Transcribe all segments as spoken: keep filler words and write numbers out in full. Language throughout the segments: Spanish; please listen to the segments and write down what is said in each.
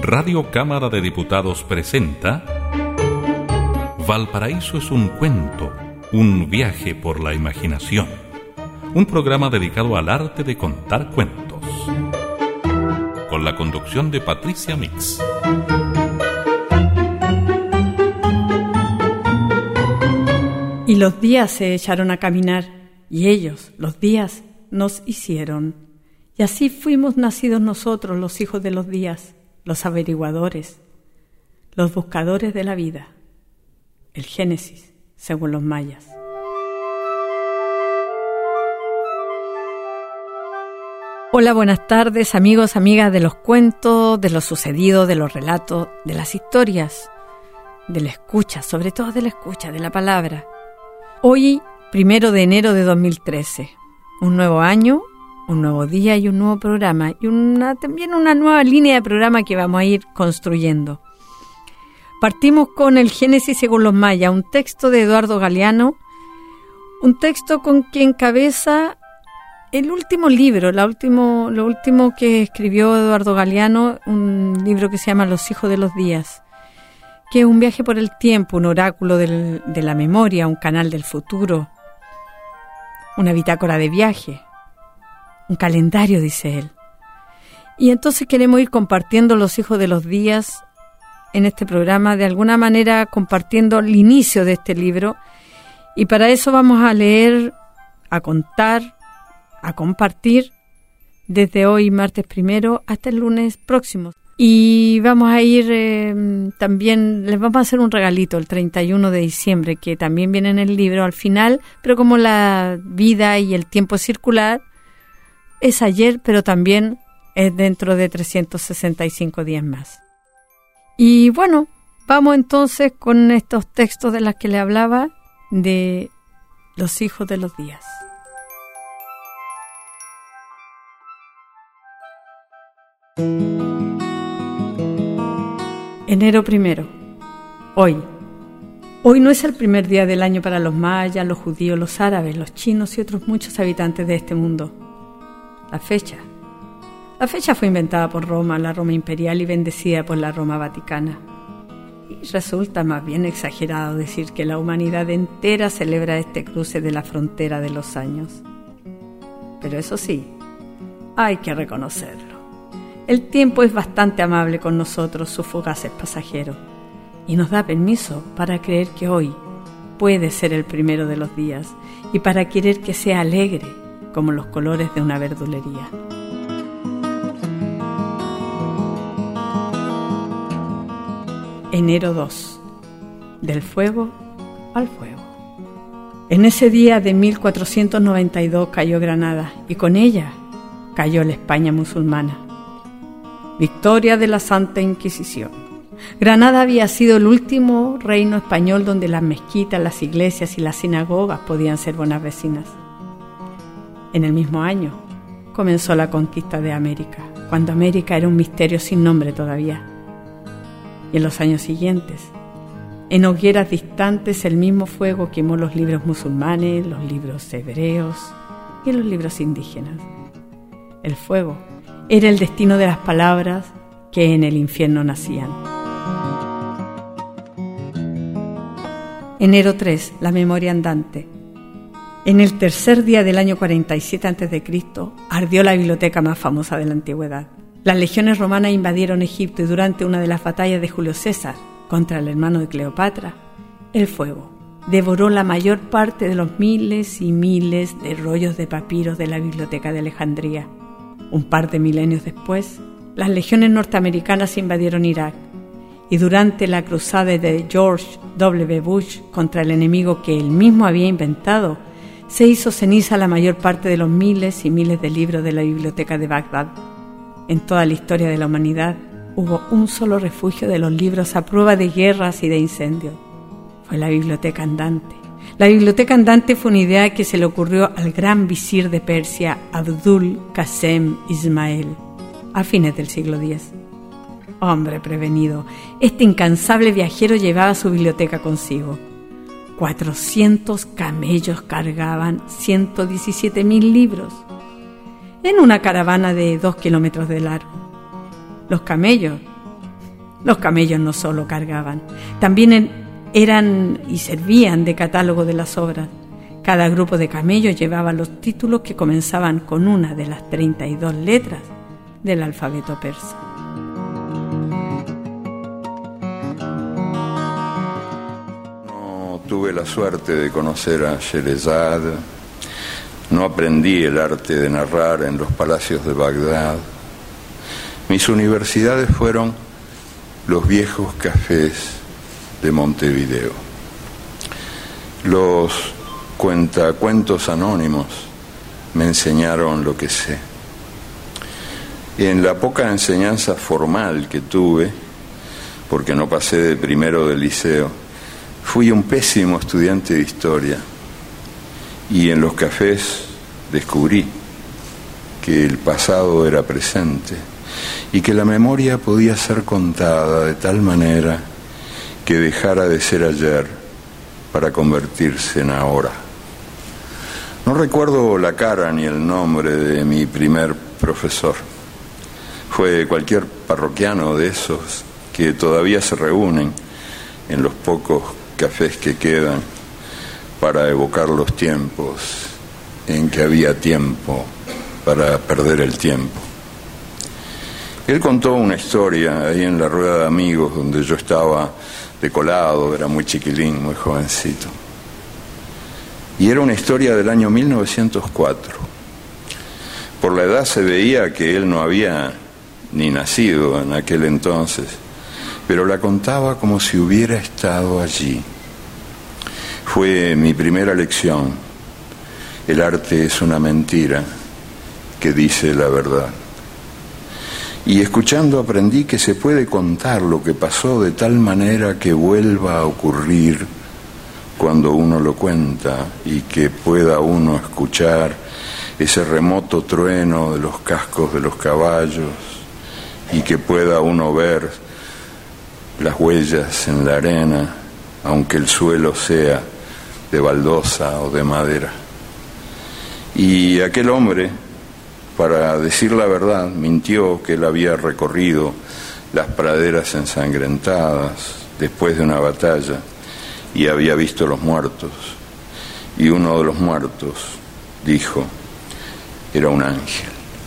Radio Cámara de Diputados presenta Valparaíso es un cuento, un viaje por la imaginación. Un programa dedicado al arte de contar cuentos. Con la conducción de Patricia Mix. Y los días se echaron a caminar, y ellos, los días, nos hicieron. Y así fuimos nacidos nosotros, los hijos de los días, los averiguadores, los buscadores de la vida. El Génesis, según los mayas. Hola, buenas tardes, amigos, amigas de los cuentos, de lo sucedido, de los relatos, de las historias, de la escucha, sobre todo de la escucha, de la palabra. Hoy, primero de enero de dos mil trece, un nuevo año, un nuevo día y un nuevo programa, y una, también una nueva línea de programa que vamos a ir construyendo. Partimos con el Génesis según los mayas, un texto de Eduardo Galeano, un texto con que encabeza el último libro, la último, lo último que escribió Eduardo Galeano, un libro que se llama Los hijos de los días, que es un viaje por el tiempo, un oráculo del, de la memoria, un canal del futuro, una bitácora de viaje, un calendario, dice él. Y entonces queremos ir compartiendo Los hijos de los días en este programa, de alguna manera compartiendo el inicio de este libro, y para eso vamos a leer, a contar, a compartir desde hoy, martes primero, hasta el lunes próximo. Y vamos a ir eh, también, les vamos a hacer un regalito el treinta y uno de diciembre, que también viene en el libro al final, pero como la vida y el tiempo es circular, es ayer, pero también es dentro de trescientos sesenta y cinco días más. Y bueno, vamos entonces con estos textos de los que le hablaba, de los hijos de los días. Enero primero. Hoy. Hoy no es el primer día del año para los mayas, los judíos, los árabes, los chinos y otros muchos habitantes de este mundo. La fecha. La fecha fue inventada por Roma, la Roma imperial, y bendecida por la Roma vaticana. Y resulta más bien exagerado decir que la humanidad entera celebra este cruce de la frontera de los años. Pero eso sí, hay que reconocerlo. El tiempo es bastante amable con nosotros, sus fugaces pasajeros, y nos da permiso para creer que hoy puede ser el primero de los días y para querer que sea alegre como los colores de una verdulería. Enero dos. Del fuego al fuego. En ese día de mil cuatrocientos noventa y dos cayó Granada, y con ella cayó la España musulmana. Victoria de la Santa Inquisición. Granada había sido el último reino español donde las mezquitas, las iglesias y las sinagogas podían ser buenas vecinas. En el mismo año comenzó la conquista de América, cuando América era un misterio sin nombre todavía. Y en los años siguientes, en hogueras distantes, el mismo fuego quemó los libros musulmanes, los libros hebreos y los libros indígenas. El fuego era el destino de las palabras que en el infierno nacían. Enero tres, la memoria andante. En el tercer día del año cuarenta y siete antes de Cristo ardió la biblioteca más famosa de la antigüedad. Las legiones romanas invadieron Egipto y durante una de las batallas de Julio César contra el hermano de Cleopatra, el fuego devoró la mayor parte de los miles y miles de rollos de papiros de la biblioteca de Alejandría. Un par de milenios después, las legiones norteamericanas invadieron Irak, y durante la cruzada de George doble u Bush contra el enemigo que él mismo había inventado, se hizo ceniza la mayor parte de los miles y miles de libros de la biblioteca de Bagdad. En toda la historia de la humanidad hubo un solo refugio de los libros a prueba de guerras y de incendios. Fue la biblioteca andante. La biblioteca andante fue una idea que se le ocurrió al gran visir de Persia, Abdul Qasem Ismail, a fines del siglo diez. Hombre prevenido, este incansable viajero llevaba su biblioteca consigo. cuatrocientos camellos cargaban ciento diecisiete mil libros en una caravana de dos kilómetros de largo. Los camellos Los camellos no solo cargaban, también eran y servían de catálogo de las obras. Cada grupo de camellos llevaba los títulos que comenzaban con una de las treinta y dos letras del alfabeto persa. No tuve la suerte de conocer a Sherezade, no aprendí el arte de narrar en los palacios de Bagdad. Mis universidades fueron los viejos cafés de Montevideo. Los cuentacuentos anónimos me enseñaron lo que sé. En la poca enseñanza formal que tuve, porque no pasé de primero del liceo, fui un pésimo estudiante de historia, y en los cafés descubrí que el pasado era presente y que la memoria podía ser contada de tal manera que dejara de ser ayer para convertirse en ahora. No recuerdo la cara ni el nombre de mi primer profesor. Fue cualquier parroquiano de esos que todavía se reúnen en los pocos cafés que quedan para evocar los tiempos en que había tiempo para perder el tiempo. Él contó una historia ahí en la rueda de amigos donde yo estaba de colado, era muy chiquilín, muy jovencito. Y era una historia del año mil novecientos cuatro. Por la edad se veía que él no había ni nacido en aquel entonces, pero la contaba como si hubiera estado allí. Fue mi primera lección. El arte es una mentira que dice la verdad. Y escuchando aprendí que se puede contar lo que pasó de tal manera que vuelva a ocurrir cuando uno lo cuenta y que pueda uno escuchar ese remoto trueno de los cascos de los caballos y que pueda uno ver las huellas en la arena, aunque el suelo sea de baldosa o de madera. Y aquel hombre, para decir la verdad, mintió que él había recorrido las praderas ensangrentadas después de una batalla y había visto los muertos. Y uno de los muertos, dijo, era un ángel.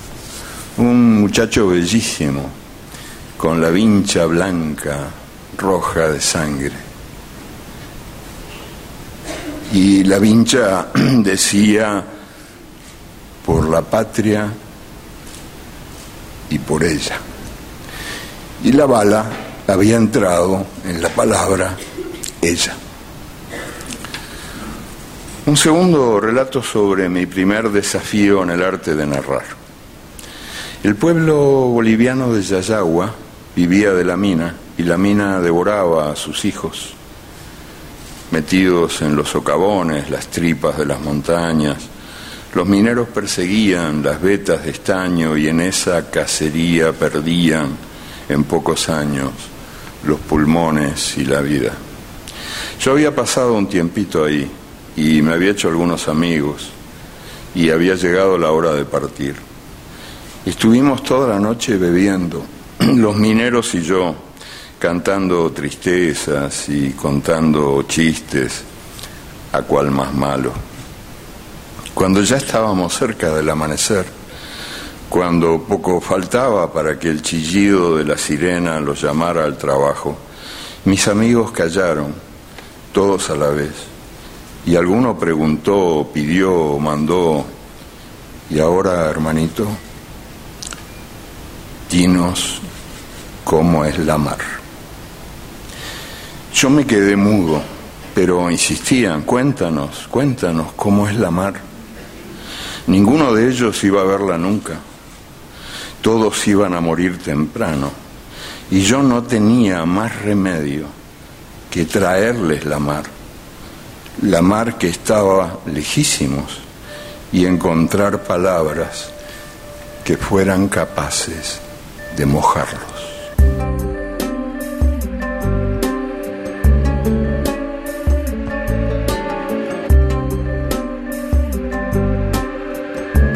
Un muchacho bellísimo, con la vincha blanca, roja de sangre. Y la vincha decía, por la patria y por ella. Y la bala había entrado en la palabra ella. Un segundo relato sobre mi primer desafío en el arte de narrar. El pueblo boliviano de Yayagua vivía de la mina y la mina devoraba a sus hijos, metidos en los socavones, las tripas de las montañas. Los mineros perseguían las vetas de estaño y en esa cacería perdían en pocos años los pulmones y la vida. Yo había pasado un tiempito ahí y me había hecho algunos amigos y había llegado la hora de partir. Estuvimos toda la noche bebiendo, los mineros y yo, cantando tristezas y contando chistes, a cual más malo. Cuando ya estábamos cerca del amanecer, cuando poco faltaba para que el chillido de la sirena los llamara al trabajo, mis amigos callaron, todos a la vez, y alguno preguntó, pidió, mandó, y ahora, hermanito, dinos cómo es la mar. Yo me quedé mudo, pero insistían, cuéntanos, cuéntanos cómo es la mar. Ninguno de ellos iba a verla nunca. Todos iban a morir temprano. Y yo no tenía más remedio que traerles la mar. La mar que estaba lejísimos y encontrar palabras que fueran capaces de mojarlos.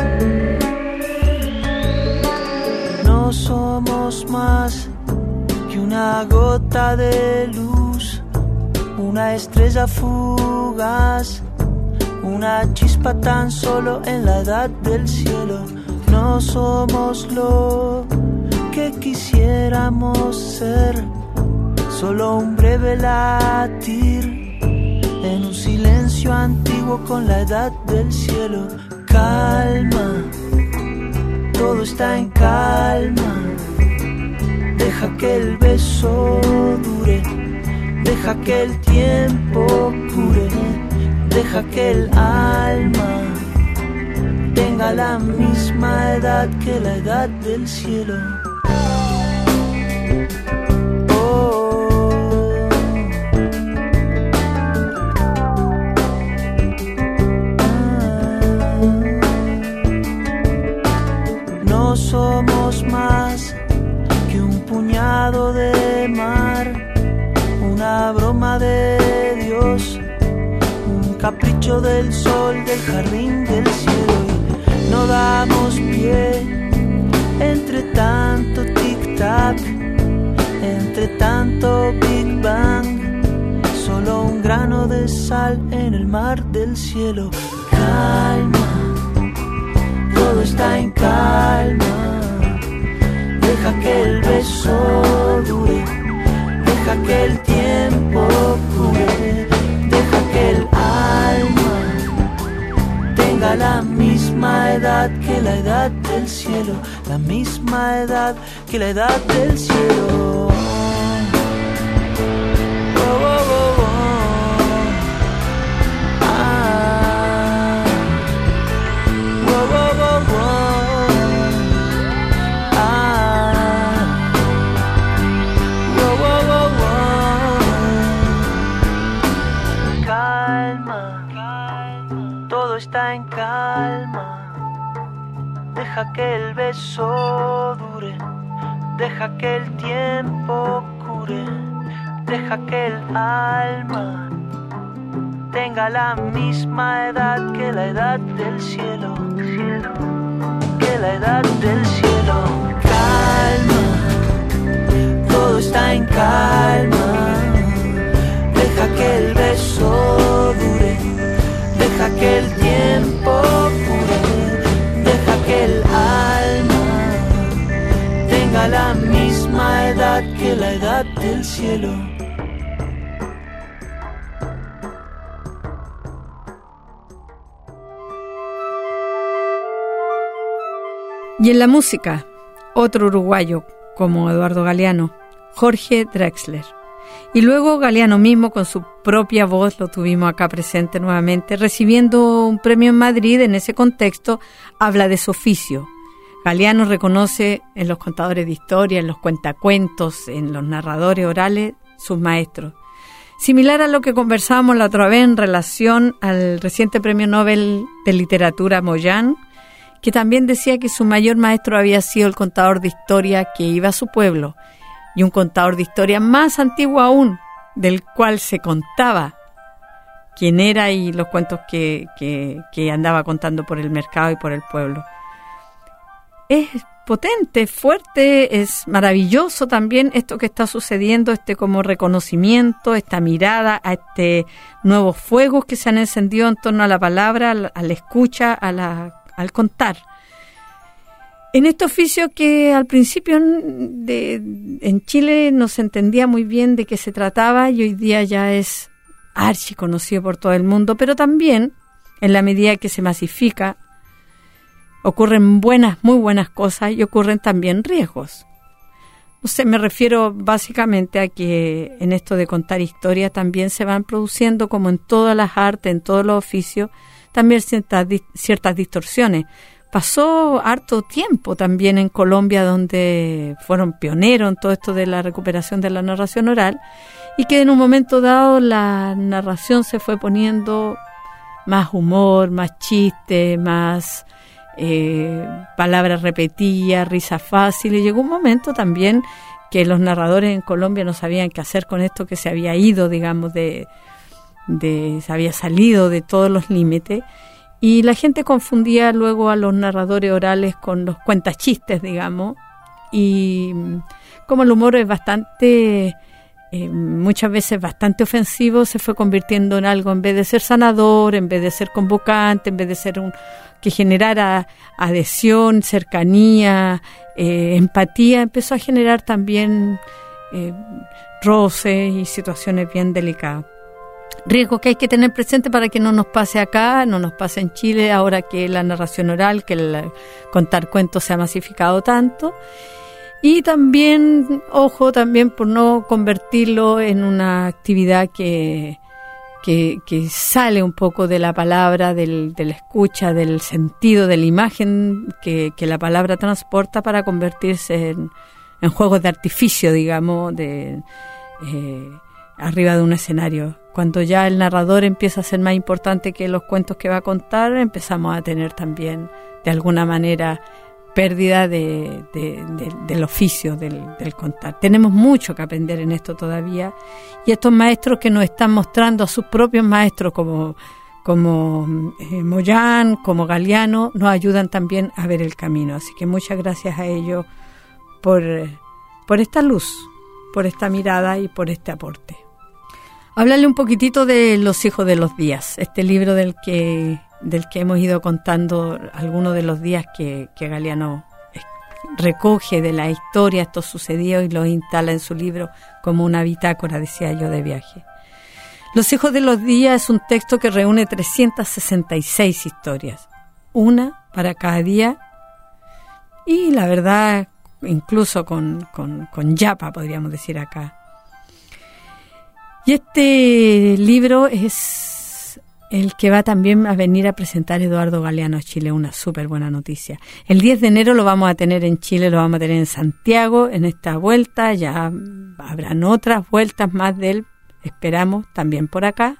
Más que que una gota de luz, una estrella fugaz, una chispa tan solo en la edad del cielo. No somos lo que quisiéramos ser, solo un breve latir en un silencio antiguo con la edad del cielo. Calma, todo está en calma. Deja que el beso dure, deja que el tiempo cure, deja que el alma tenga la misma edad que la edad del cielo. No somos más que un puñado de mar, una broma de Dios, un capricho del sol del jardín del cielo. Y no damos pie entre tanto tic-tac, entre tanto Big Bang, solo un grano de sal en el mar del cielo. Calma, todo está en calma. Deja que el beso dure, deja que el tiempo cure, deja que el alma tenga la misma edad que la edad del cielo, la misma edad que la edad del cielo. Oh, oh, oh, oh. Ah. Oh, oh, oh, oh. Está en calma, deja que el beso dure, deja que el tiempo cure, deja que el alma tenga la misma edad que la edad del cielo, cielo, que la edad del cielo. Calma, todo está en calma, deja que el beso dure, deja que el tiempo cure, deja que el alma tenga la misma edad que la edad del cielo. Y en la música, otro uruguayo como Eduardo Galeano, Jorge Drexler. Y luego Galeano mismo con su propia voz lo tuvimos acá presente nuevamente, recibiendo un premio en Madrid. En ese contexto habla de su oficio. Galeano reconoce en los contadores de historia, en los cuentacuentos, en los narradores orales, sus maestros. Similar a lo que conversábamos la otra vez en relación al reciente premio Nobel de Literatura Moyán, que también decía que su mayor maestro había sido el contador de historia que iba a su pueblo, y un contador de historia más antiguo aún, del cual se contaba quién era y los cuentos que, que, que andaba contando por el mercado y por el pueblo. Es potente, fuerte, es maravilloso también esto que está sucediendo, este como reconocimiento, esta mirada a este nuevos fuegos que se han encendido en torno a la palabra, a la escucha, a la, al contar. En este oficio que al principio de, en Chile no se entendía muy bien de qué se trataba y hoy día ya es archiconocido por todo el mundo, pero también en la medida que se masifica ocurren buenas, muy buenas cosas y ocurren también riesgos. No sé, me refiero básicamente a que en esto de contar historias también se van produciendo, como en todas las artes, en todos los oficios, también ciertas, ciertas distorsiones. Pasó harto tiempo también en Colombia, donde fueron pioneros en todo esto de la recuperación de la narración oral, y que en un momento dado la narración se fue poniendo más humor, más chiste, más eh, palabras repetidas, risa fácil, y llegó un momento también que los narradores en Colombia no sabían qué hacer con esto que se había ido, digamos, de, de se había salido de todos los límites. Y la gente confundía luego a los narradores orales con los cuentachistes, digamos, y como el humor es bastante, eh, muchas veces bastante ofensivo, se fue convirtiendo en algo, en vez de ser sanador, en vez de ser convocante, en vez de ser un que generara adhesión, cercanía, eh, empatía, empezó a generar también eh, roces y situaciones bien delicadas. Riesgos que hay que tener presente para que no nos pase acá, no nos pase en Chile, ahora que la narración oral, que el contar cuentos se ha masificado tanto. Y también, ojo, también por no convertirlo en una actividad que, que, que sale un poco de la palabra, del, de la escucha, del sentido, de la imagen que, que la palabra transporta, para convertirse en, en juegos de artificio, digamos, de eh, arriba de un escenario. Cuando ya el narrador empieza a ser más importante que los cuentos que va a contar, empezamos a tener también, de alguna manera, pérdida de, de, de, del oficio del, del contar. Tenemos mucho que aprender en esto todavía, y estos maestros que nos están mostrando a sus propios maestros como, como eh, Moyán, como Galeano, nos ayudan también a ver el camino. Así que muchas gracias a ellos por, por esta luz, por esta mirada y por este aporte. Hablarle un poquitito de Los hijos de los días, este libro del que, del que hemos ido contando algunos de los días que, que Galeano recoge de la historia estos sucedidos y los instala en su libro como una bitácora, decía yo, de viaje. Los hijos de los días es un texto que reúne trescientas sesenta y seis historias, una para cada día, y la verdad, incluso con, con, con yapa, podríamos decir acá. Y este libro es el que va también a venir a presentar Eduardo Galeano a Chile, una súper buena noticia. El diez de enero lo vamos a tener en Chile, lo vamos a tener en Santiago, en esta vuelta, ya habrán otras vueltas más de él, esperamos, también por acá.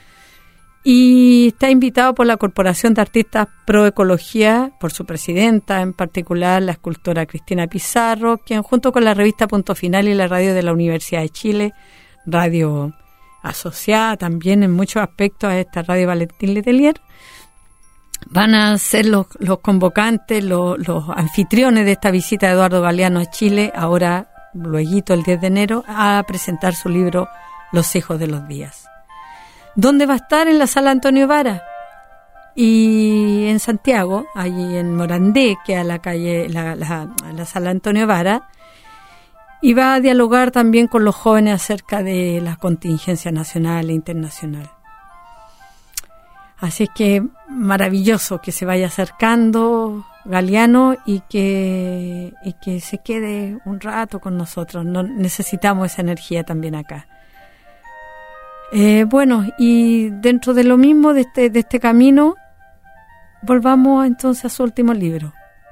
Y está invitado por la Corporación de Artistas Pro Ecología, por su presidenta, en particular la escultora Cristina Pizarro, quien junto con la revista Punto Final y la radio de la Universidad de Chile, radio asociada también en muchos aspectos a esta radio Valentín Letelier, van a ser los, los convocantes, los, los anfitriones de esta visita de Eduardo Galeano a Chile, ahora, lueguito el diez de enero, a presentar su libro Los hijos de los días. ¿Dónde va a estar? En la Sala Antonio Vara y en Santiago, allí en Morandé, que a la calle, la, la, la Sala Antonio Vara, y va a dialogar también con los jóvenes acerca de la contingencia nacional e internacional. Así que maravilloso que se vaya acercando Galeano y que, y que se quede un rato con nosotros. No, necesitamos esa energía también acá. Eh, bueno, y dentro de lo mismo, de este, de este camino, volvamos entonces a su último libro.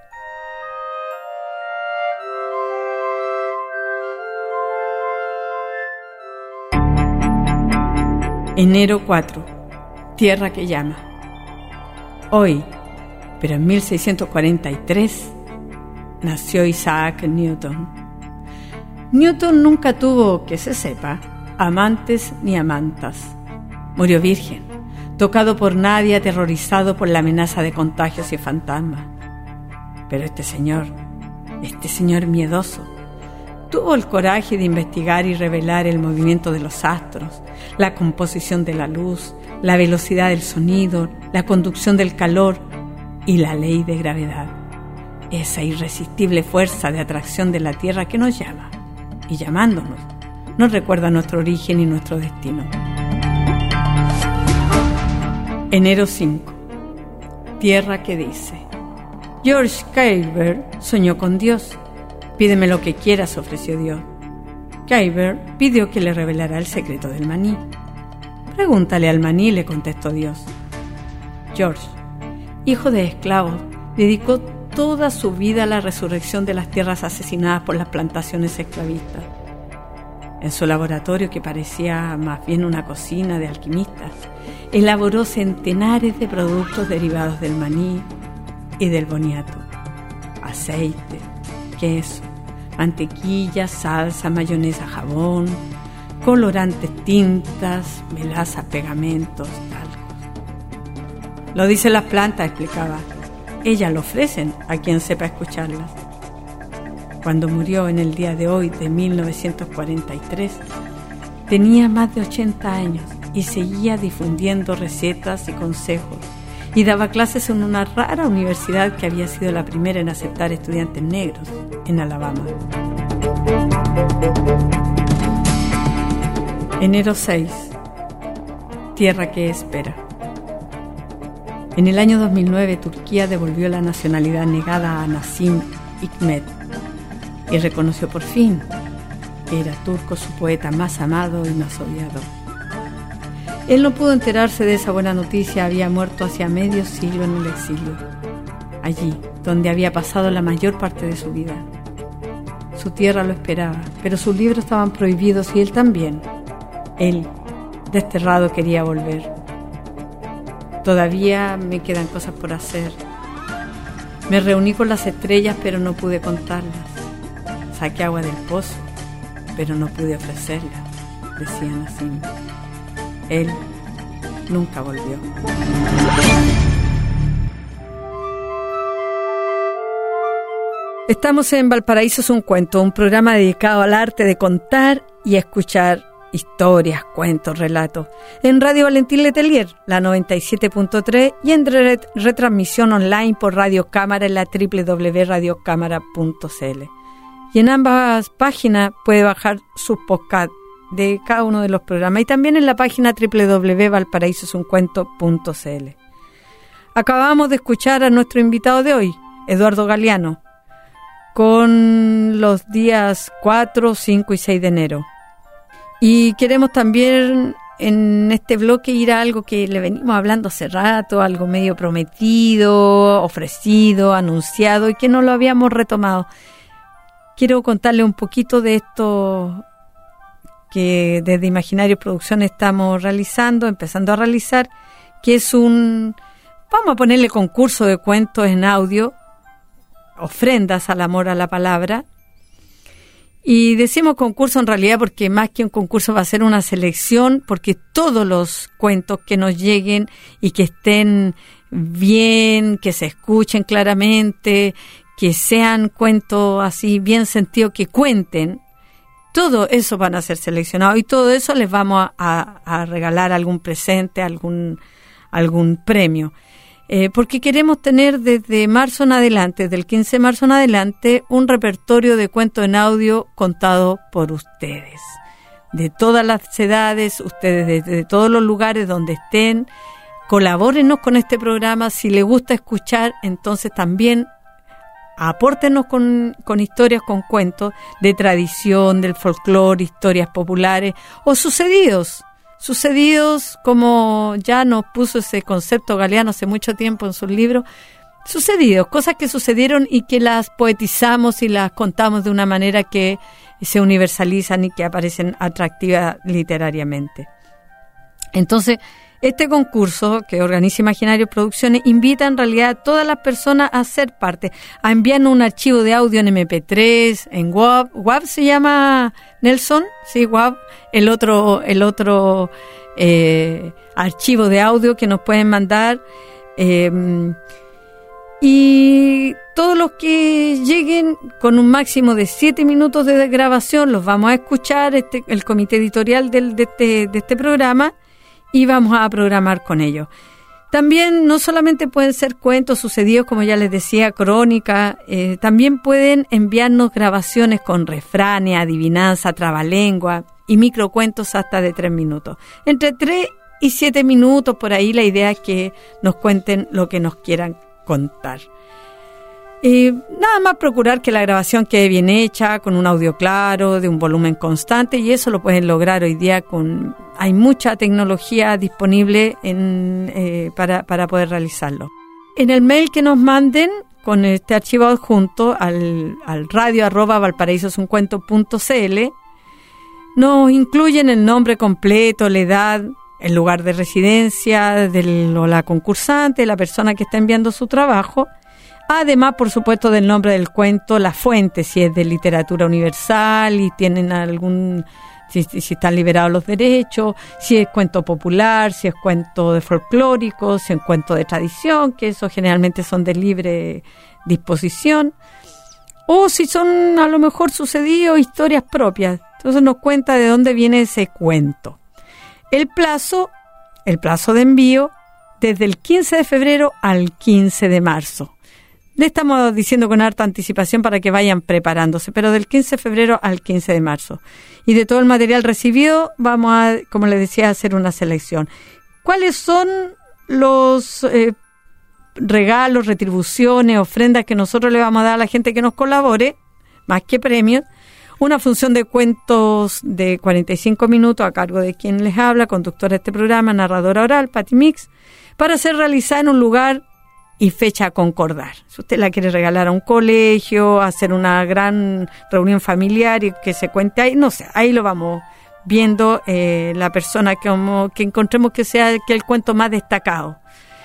Enero cuatro. Tierra que llama. Hoy, pero en mil seiscientos cuarenta y tres, nació Isaac Newton. Newton nunca tuvo, que se sepa, amantes ni amantas. Murió virgen, tocado por nadie, aterrorizado por la amenaza de contagios y fantasmas. Pero este señor, este señor miedoso, tuvo el coraje de investigar y revelar el movimiento de los astros, la composición de la luz, la velocidad del sonido, la conducción del calor y la ley de gravedad. Esa irresistible fuerza de atracción de la Tierra que nos llama, y llamándonos, nos recuerda nuestro origen y nuestro destino. Enero cinco. Tierra que dice. George Kaiber soñó con Dios. Pídeme lo que quieras, ofreció Dios. Kaiber pidió que le revelara el secreto del maní. Pregúntale al maní, le contestó Dios. George, hijo de esclavos, dedicó toda su vida a la resurrección de las tierras asesinadas por las plantaciones esclavistas. En su laboratorio, que parecía más bien una cocina de alquimistas, elaboró centenares de productos derivados del maní y del boniato: aceite, queso, mantequilla, salsa, mayonesa, jabón, colorantes, tintas, melaza, pegamentos, talcos. Lo dicen las plantas, explicaba. Ellas lo ofrecen a quien sepa escucharlas. cuando murió en el día de hoy de mil novecientos cuarenta y tres, tenía más de ochenta años y seguía difundiendo recetas y consejos y daba clases en una rara universidad que había sido la primera en aceptar estudiantes negros en Alabama. Enero seis. Tierra que espera. En el año dos mil nueve, Turquía devolvió la nacionalidad negada a Nazım Hikmet y reconoció por fin que era turco su poeta más amado y más odiado. Él no pudo enterarse de esa buena noticia, había muerto hacía medio siglo en el exilio, allí donde había pasado la mayor parte de su vida. Su tierra lo esperaba, pero sus libros estaban prohibidos y él también. Él, desterrado, quería volver. Todavía me quedan cosas por hacer. Me reuní con las estrellas, pero no pude contarlas. Saqué agua del pozo, pero no pude ofrecerla, decía Nazım. Él nunca volvió. Estamos en Valparaíso es un cuento, un programa dedicado al arte de contar y escuchar historias, cuentos, relatos. En Radio Valentín Letelier, la noventa y siete punto tres, y en ret- retransmisión online por Radio Cámara en la doble u doble u doble u punto radio cámara punto c l. Y en ambas páginas puede bajar sus podcasts de cada uno de los programas y también en la página doble u doble u doble u punto valparaíso es un cuento punto c l. Acabamos de escuchar a nuestro invitado de hoy, Eduardo Galeano, con los días cuatro, cinco y seis de enero. Y queremos también en este bloque ir a algo que le venimos hablando hace rato, algo medio prometido, ofrecido, anunciado y que no lo habíamos retomado. Quiero contarle un poquito de esto que desde Imaginario Producciones estamos realizando, empezando a realizar, que es un, vamos a ponerle concurso de cuentos en audio, ofrendas al amor a la palabra. Y decimos concurso en realidad porque más que un concurso va a ser una selección, porque todos los cuentos que nos lleguen y que estén bien, que se escuchen claramente, que sean cuentos así bien sentidos, que cuenten, todo eso van a ser seleccionados y todo eso les vamos a, a, a regalar algún presente, algún, algún premio. Eh, porque queremos tener desde marzo en adelante, del quince de marzo en adelante, un repertorio de cuentos en audio contado por ustedes. De todas las edades, ustedes desde de, de todos los lugares donde estén, colabórenos con este programa. Si les gusta escuchar, entonces también apórtenos con, con historias, con cuentos de tradición, del folclore, historias populares o sucedidos. Sucedidos, como ya nos puso ese concepto Galeano hace mucho tiempo en sus libros, sucedidos, cosas que sucedieron y que las poetizamos y las contamos de una manera que se universalizan y que aparecen atractivas literariamente. Entonces, este concurso que organiza Imaginario Producciones invita en realidad a todas las personas a ser parte, a enviarnos un archivo de audio en eme pe tres, en W A V. W A V se llama, Nelson, sí, W A V, el otro, el otro eh, archivo de audio que nos pueden mandar. Eh, y todos los que lleguen con un máximo de siete minutos de grabación los vamos a escuchar, este, el comité editorial del, de, este, de este programa, y vamos a programar con ellos. También no solamente pueden ser cuentos sucedidos, como ya les decía, crónicas, eh, también pueden enviarnos grabaciones con refranes, adivinanza, trabalengua y microcuentos hasta de tres minutos. Entre tres y siete minutos por ahí, la idea es que nos cuenten lo que nos quieran contar. Eh, nada más procurar que la grabación quede bien hecha, con un audio claro, de un volumen constante, y eso lo pueden lograr hoy día con... Hay mucha tecnología disponible en, eh, para, para poder realizarlo. En el mail que nos manden con este archivo adjunto al, al radio arroba valparaíso es un cuento punto c l, nos incluyen el nombre completo, la edad, el lugar de residencia del, o la concursante, la persona que está enviando su trabajo. Además, por supuesto, del nombre del cuento, la fuente, si es de literatura universal y tienen algún, si, si están liberados los derechos, si es cuento popular, si es cuento de folclórico, si es cuento de tradición, que eso generalmente son de libre disposición. o si son a lo mejor sucedidos historias propias. Entonces nos cuenta de dónde viene ese cuento. El plazo, el plazo de envío, desde el quince de febrero al quince de marzo. Le estamos diciendo con harta anticipación para que vayan preparándose, pero del quince de febrero al quince de marzo. Y de todo el material recibido, vamos a, como les decía, a hacer una selección. ¿Cuáles son los eh, regalos, retribuciones, ofrendas que nosotros le vamos a dar a la gente que nos colabore, más que premios? Una función de cuentos de cuarenta y cinco minutos a cargo de quien les habla, conductora de este programa, narradora oral, Pati Mix, para ser realizada en un lugar y fecha a concordar. Si usted la quiere regalar a un colegio, hacer una gran reunión familiar y que se cuente ahí, no sé, ahí lo vamos viendo, eh, la persona que, como, que encontremos que sea que el cuento más destacado.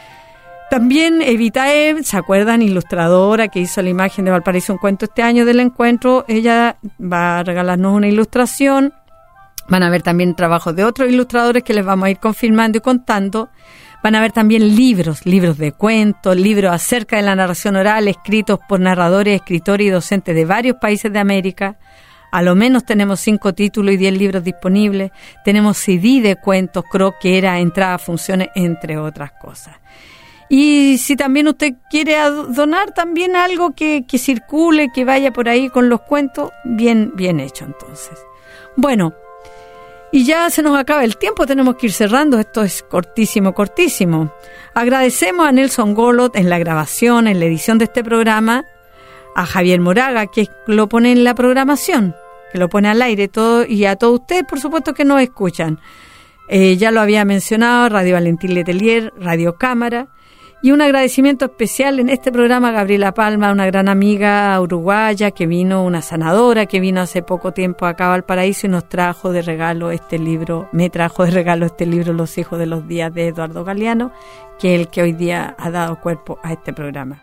También Evitae, ¿se acuerdan? Ilustradora que hizo la imagen de Valparaíso un cuento este año del encuentro. Ella va a regalarnos una ilustración. Van a ver también trabajos de otros ilustradores que les vamos a ir confirmando y contando. Van a ver también libros, libros de cuentos, libros acerca de la narración oral escritos por narradores, escritores y docentes de varios países de América. A lo menos tenemos cinco títulos y diez libros disponibles. Tenemos C D de cuentos, croquera, entrada a funciones, entre otras cosas. Y si también usted quiere donar también algo que, que circule, que vaya por ahí con los cuentos, bien, bien hecho entonces. Bueno, y ya se nos acaba el tiempo, tenemos que ir cerrando, esto es cortísimo, cortísimo. Agradecemos a Nelson Golot en la grabación, en la edición de este programa, a Javier Moraga, que lo pone en la programación, que lo pone al aire, todo, y a todos ustedes, por supuesto, que nos escuchan. Eh, ya lo había mencionado, Radio Valentín Letelier, Radio Cámara. Y un agradecimiento especial en este programa a Gabriela Palma, una gran amiga uruguaya que vino, una sanadora que vino hace poco tiempo acá a Valparaíso y nos trajo de regalo este libro, me trajo de regalo este libro Los hijos de los días de Eduardo Galeano, que es el que hoy día ha dado cuerpo a este programa.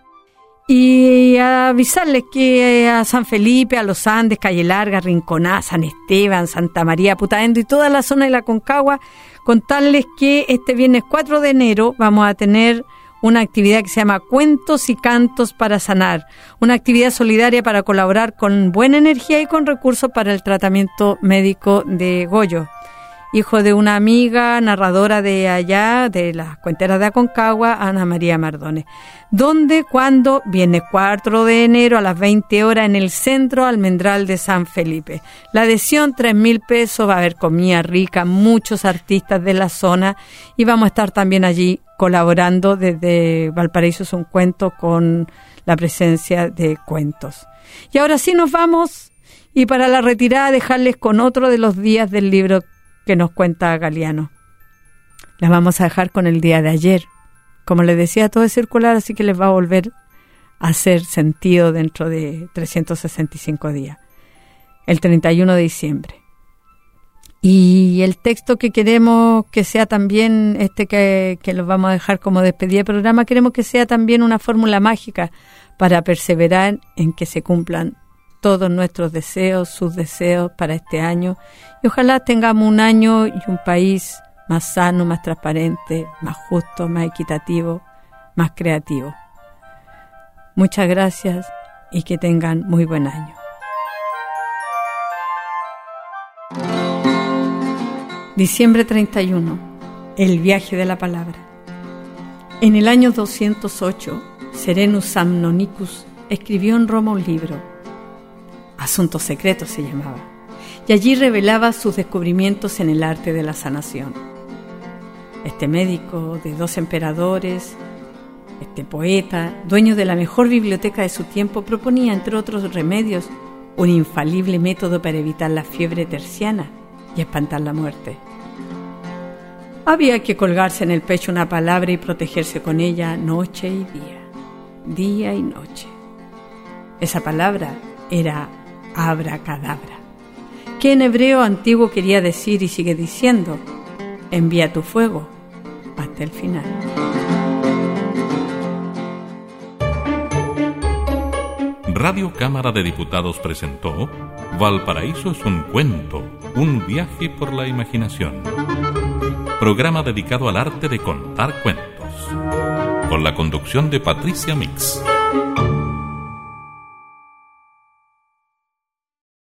Y avisarles que a San Felipe, a Los Andes, Calle Larga, Rinconá, San Esteban, Santa María, Putaendo y toda la zona de la Concagua, contarles que este viernes cuatro de enero vamos a tener una actividad que se llama Cuentos y Cantos para Sanar, una actividad solidaria para colaborar con buena energía y con recursos para el tratamiento médico de Goyo, hijo de una amiga narradora de allá, de las cuenteras de Aconcagua, Ana María Mardones. ¿Dónde? ¿Cuándo? Viernes cuatro de enero a las veinte horas en el Centro Almendral de San Felipe. La adhesión, tres mil pesos, va a haber comida rica, muchos artistas de la zona y vamos a estar también allí colaborando desde Valparaíso es un cuento con la presencia de cuentos. Y ahora sí nos vamos y para la retirada dejarles con otro de los días del libro que nos cuenta Galeano. La vamos a dejar con el día de ayer. Como les decía, todo es circular, así que les va a volver a hacer sentido dentro de trescientos sesenta y cinco días. El treinta y uno de diciembre. Y el texto que queremos que sea también, este que, que los vamos a dejar como despedida de programa, queremos que sea también una fórmula mágica para perseverar en que se cumplan todos nuestros deseos, sus deseos para este año. Y ojalá tengamos un año y un país más sano, más transparente, más justo, más equitativo, más creativo. Muchas gracias y que tengan muy buen año. Diciembre treinta y uno. El viaje de la palabra. En el año doscientos ocho, Serenus Samnonicus escribió en Roma un libro. Asuntos secretos se llamaba. Y allí revelaba sus descubrimientos en el arte de la sanación. Este médico de dos emperadores, este poeta, dueño de la mejor biblioteca de su tiempo, proponía, entre otros remedios, un infalible método para evitar la fiebre terciana y espantar la muerte. Había que colgarse en el pecho una palabra y protegerse con ella noche y día, día y noche. Esa palabra era abracadabra, que en hebreo antiguo quería decir y sigue diciendo: envía tu fuego hasta el final. Radio Cámara de Diputados presentó Valparaíso es un cuento, un viaje por la imaginación. Programa dedicado al arte de contar cuentos. Con la conducción de Patricia Mix.